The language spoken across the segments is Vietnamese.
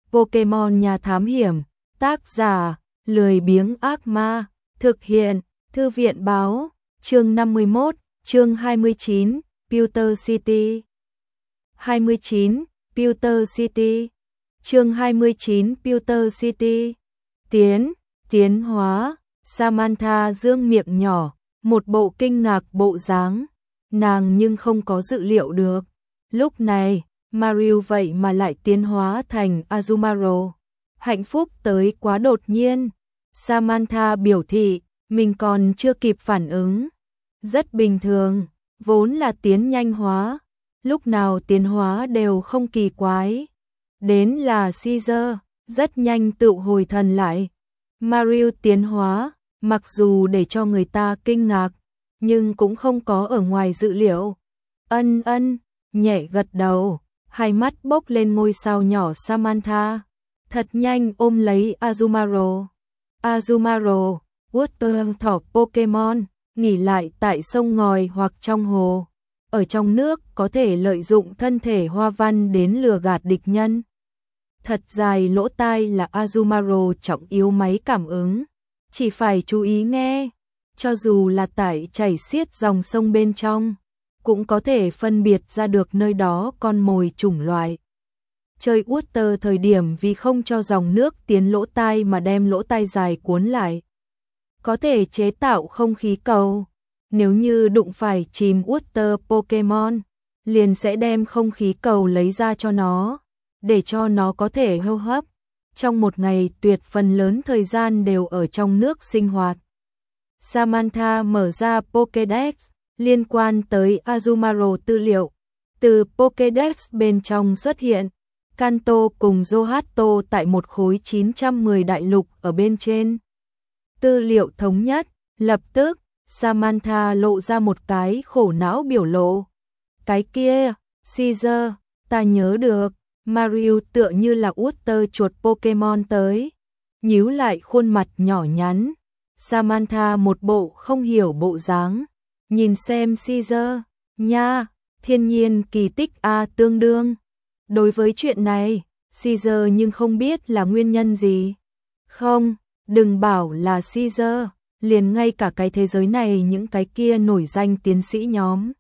Pokemon Nhà Thám Hiểm, tác giả, lười biếng ác ma, thực hiện, Thư viện báo, chương 51, chương 29, Pewter City. 29, Pewter City. Chương 29, Pewter City. Tiến hóa, Samantha dương miệng nhỏ, một bộ kinh ngạc bộ dáng, nàng nhưng không có dự liệu được. Lúc này, Mario vậy mà lại tiến hóa thành Azumarill. Hạnh phúc tới quá đột nhiên. Samantha biểu thị, mình còn chưa kịp phản ứng. Rất bình thường, vốn là tiến nhanh hóa, lúc nào tiến hóa đều không kỳ quái. Đến là Caesar, rất nhanh tự hồi thần lại. Mario tiến hóa, mặc dù để cho người ta kinh ngạc, nhưng cũng không có ở ngoài dự liệu. Nhẹ gật đầu, hai mắt bốc lên ngôi sao nhỏ Samantha, thật nhanh ôm lấy Azumarill. Azumarill, Water thỏ Pokemon, nghỉ lại tại sông ngòi hoặc trong hồ. Ở trong nước có thể lợi dụng thân thể hoa văn đến lừa gạt địch nhân. Thật dài lỗ tai là Azumarill trọng yếu máy cảm ứng, chỉ phải chú ý nghe, cho dù là tại chảy xiết dòng sông bên trong, cũng có thể phân biệt ra được nơi đó con mồi chủng loại. Chơi Water thời điểm vì không cho dòng nước tiến lỗ tai mà đem lỗ tai dài cuốn lại. Có thể chế tạo không khí cầu, nếu như đụng phải chìm Water Pokemon, liền sẽ đem không khí cầu lấy ra cho nó, để cho nó có thể hô hấp. Trong một ngày tuyệt phần lớn thời gian đều ở trong nước sinh hoạt. Samantha mở ra Pokédex liên quan tới Azumarill tư liệu. Từ Pokédex bên trong xuất hiện Kanto cùng Johto tại một khối 910 đại lục ở bên trên. Tư liệu thống nhất, lập tức Samantha lộ ra một cái khổ não biểu lộ. Cái kia, Caesar, ta nhớ được. Mario tựa như là Water chuột Pokemon tới, nhíu lại khuôn mặt nhỏ nhắn. Samantha một bộ không hiểu bộ dáng, nhìn xem Caesar, nha, thiên nhiên kỳ tích a tương đương. Đối với chuyện này, Caesar nhưng không biết là nguyên nhân gì. Không, đừng bảo là Caesar, liền ngay cả cái thế giới này những cái kia nổi danh tiến sĩ nhóm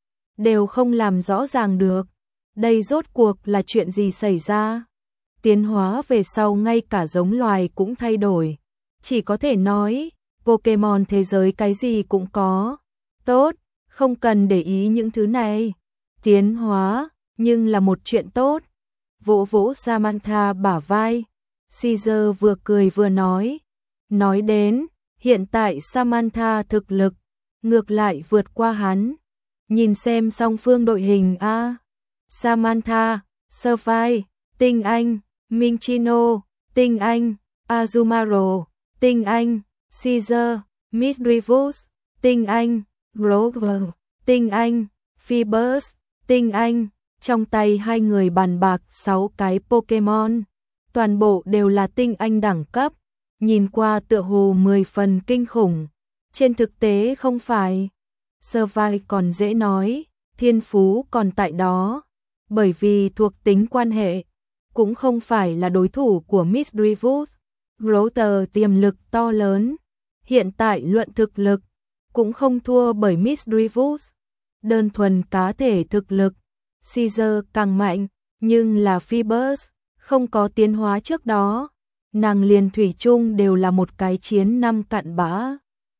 đều không làm rõ ràng được. Đây rốt cuộc là chuyện gì xảy ra? Tiến hóa về sau ngay cả giống loài cũng thay đổi. Chỉ có thể nói, Pokemon thế giới cái gì cũng có. Tốt, không cần để ý những thứ này. Tiến hóa, nhưng là một chuyện tốt. Vỗ vỗ Samantha bả vai. Caesar vừa cười vừa nói. Nói đến, hiện tại Samantha thực lực, ngược lại vượt qua hắn. Nhìn xem song phương đội hình a. Samantha, Survey, Tinh Anh, Minccino, Tinh Anh, Azumarill, Tinh Anh, Caesar, Misdreavus, Tinh Anh, Grover, Tinh Anh, Phoebus, Tinh Anh. Trong tay hai người bàn bạc 6 cái Pokemon, toàn bộ đều là Tinh Anh đẳng cấp, nhìn qua tựa hồ 10 phần kinh khủng. Trên thực tế không phải. Survey còn dễ nói, thiên phú còn tại đó. Bởi vì thuộc tính quan hệ, cũng không phải là đối thủ của Misdreavus. Grover tiềm lực to lớn, hiện tại luận thực lực, cũng không thua bởi Misdreavus. Đơn thuần cá thể thực lực, Caesar càng mạnh, nhưng là Phoebus, không có tiến hóa trước đó. Nàng liền thủy chung đều là một cái chiến năm cặn bã.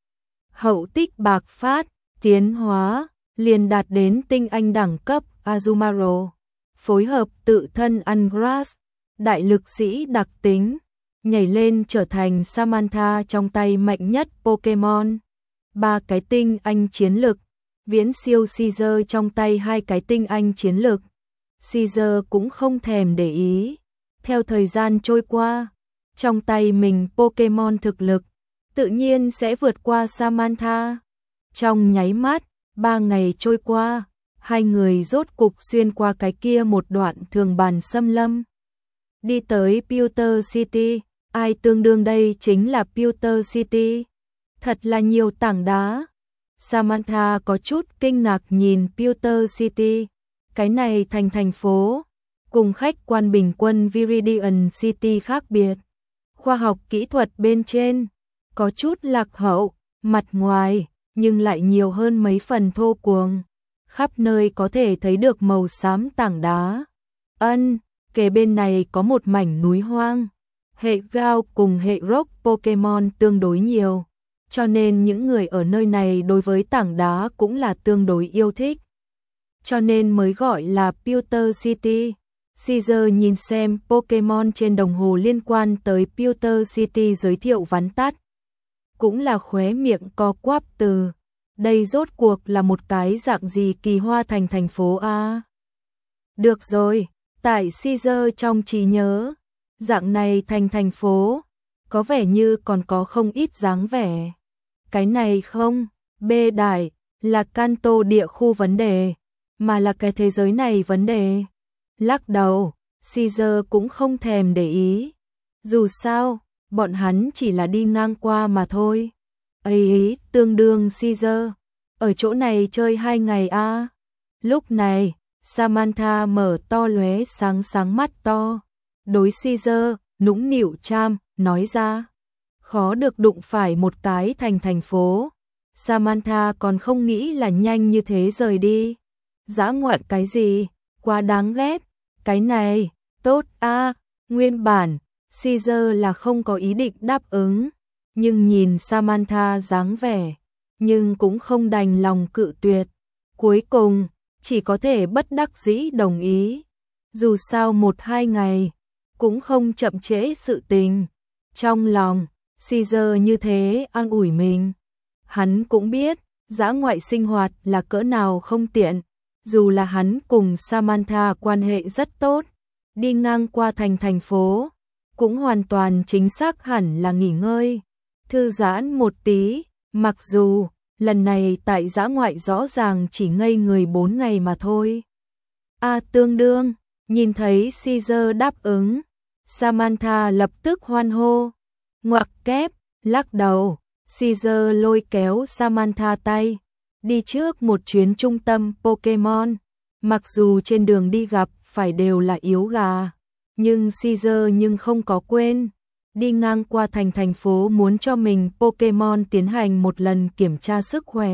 Hậu tích bạc phát, tiến hóa, liền đạt đến Tinh Anh đẳng cấp Azumarill. Phối hợp tự thân ăn grass, đại lực sĩ đặc tính, nhảy lên trở thành Samantha trong tay mạnh nhất Pokemon. 3 cái Tinh Anh chiến lực, viễn siêu Caesar trong tay 2 cái Tinh Anh chiến lực. Caesar cũng không thèm để ý. Theo thời gian trôi qua, trong tay mình Pokemon thực lực, tự nhiên sẽ vượt qua Samantha. Trong nháy mắt, 3 ngày trôi qua, hai người rốt cục xuyên qua cái kia một đoạn thường bàn xâm lâm. Đi tới Pewter City, ai tương đương đây chính là Pewter City. Thật là nhiều tảng đá. Samantha có chút kinh ngạc nhìn Pewter City. Cái này thành phố, cùng khách quan bình quân Viridian City khác biệt. Khoa học kỹ thuật bên trên có chút lạc hậu, mặt ngoài nhưng lại nhiều hơn mấy phần thô cuồng. Khắp nơi có thể thấy được màu xám tảng đá. Kề bên này có một mảnh núi hoang. Hệ Ground cùng hệ Rock Pokemon tương đối nhiều, cho nên những người ở nơi này đối với tảng đá cũng là tương đối yêu thích. Cho nên mới gọi là Pewter City. Caesar nhìn xem Pokemon trên đồng hồ liên quan tới Pewter City giới thiệu vắn tắt. Cũng là khóe miệng co quắp từ. Đây rốt cuộc là một cái dạng gì kỳ hoa thành phố a? Được rồi, tại Caesar trong trí nhớ, dạng này thành phố, có vẻ như còn có không ít dáng vẻ. Cái này không, bê đại, là Kanto địa khu vấn đề, mà là cái thế giới này vấn đề. Lắc đầu, Caesar cũng không thèm để ý. Dù sao, bọn hắn chỉ là đi ngang qua mà thôi. Ấy, tương đương Caesar, ở chỗ này chơi 2 ngày a. Lúc này, Samantha mở to lóe sáng mắt to. Đối Caesar, nũng nịu cham, nói ra. Khó được đụng phải một cái thành phố. Samantha còn không nghĩ là nhanh như thế rời đi. Dã ngoại cái gì, quá đáng ghét. Cái này, tốt a. Nguyên bản, Caesar là không có ý định đáp ứng. Nhưng nhìn Samantha dáng vẻ, nhưng cũng không đành lòng cự tuyệt. Cuối cùng, chỉ có thể bất đắc dĩ đồng ý. Dù sao 1-2 ngày, cũng không chậm trễ sự tình. Trong lòng, Caesar như thế an ủi mình. Hắn cũng biết, dã ngoại sinh hoạt là cỡ nào không tiện. Dù là hắn cùng Samantha quan hệ rất tốt, đi ngang qua thành phố, cũng hoàn toàn chính xác hẳn là nghỉ ngơi, thư giãn một tí. Mặc dù, lần này tại dã ngoại rõ ràng chỉ ngây người 4 ngày mà thôi. Tương đương, nhìn thấy Caesar đáp ứng, Samantha lập tức hoan hô. Ngoặc kép, lắc đầu, Caesar lôi kéo Samantha tay, đi trước một chuyến trung tâm Pokemon. Mặc dù trên đường đi gặp phải đều là yếu gà, nhưng Caesar không có quên. Đi ngang qua thành phố muốn cho mình Pokemon tiến hành một lần kiểm tra sức khỏe.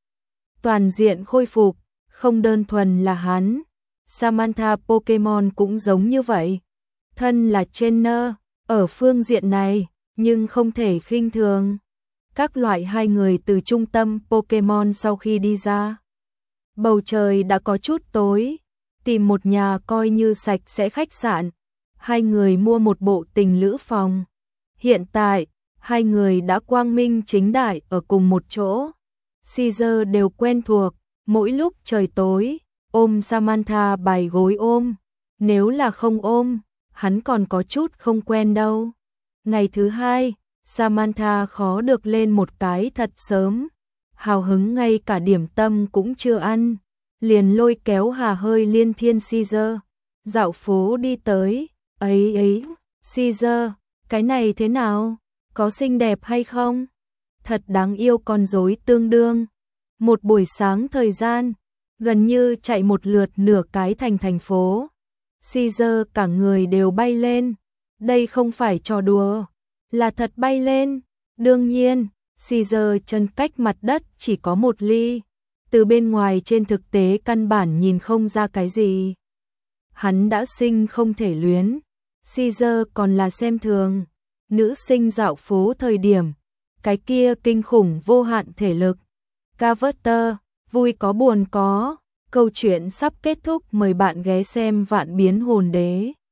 Toàn diện khôi phục, không đơn thuần là hắn. Samantha Pokemon cũng giống như vậy. Thân là trainer, ở phương diện này, nhưng không thể khinh thường. Các loại hai người từ trung tâm Pokemon sau khi đi ra. Bầu trời đã có chút tối, tìm một nhà coi như sạch sẽ khách sạn. Hai người mua một bộ tình lữ phòng. Hiện tại, hai người đã quang minh chính đại ở cùng một chỗ. Caesar đều quen thuộc, mỗi lúc trời tối, ôm Samantha bài gối ôm. Nếu là không ôm, hắn còn có chút không quen đâu. Ngày thứ hai, Samantha khó được lên một cái thật sớm. Hào hứng ngay cả điểm tâm cũng chưa ăn. Liền lôi kéo Hà Hơi liên thiên Caesar. Dạo phố đi tới, ấy, Caesar, cái này thế nào? Có xinh đẹp hay không? Thật đáng yêu con rối tương đương. Một buổi sáng thời gian, gần như chạy một lượt nửa cái thành phố. Caesar cả người đều bay lên. Đây không phải trò đùa, là thật bay lên. Đương nhiên, Caesar chân cách mặt đất chỉ có 1 ly. Từ bên ngoài trên thực tế căn bản nhìn không ra cái gì. Hắn đã sinh không thể luyến. Caesar còn là xem thường. Nữ sinh dạo phố thời điểm, cái kia kinh khủng vô hạn thể lực. Carver, vui có buồn có. Câu chuyện sắp kết thúc, mời bạn ghé xem Vạn Biến Hồn Đế.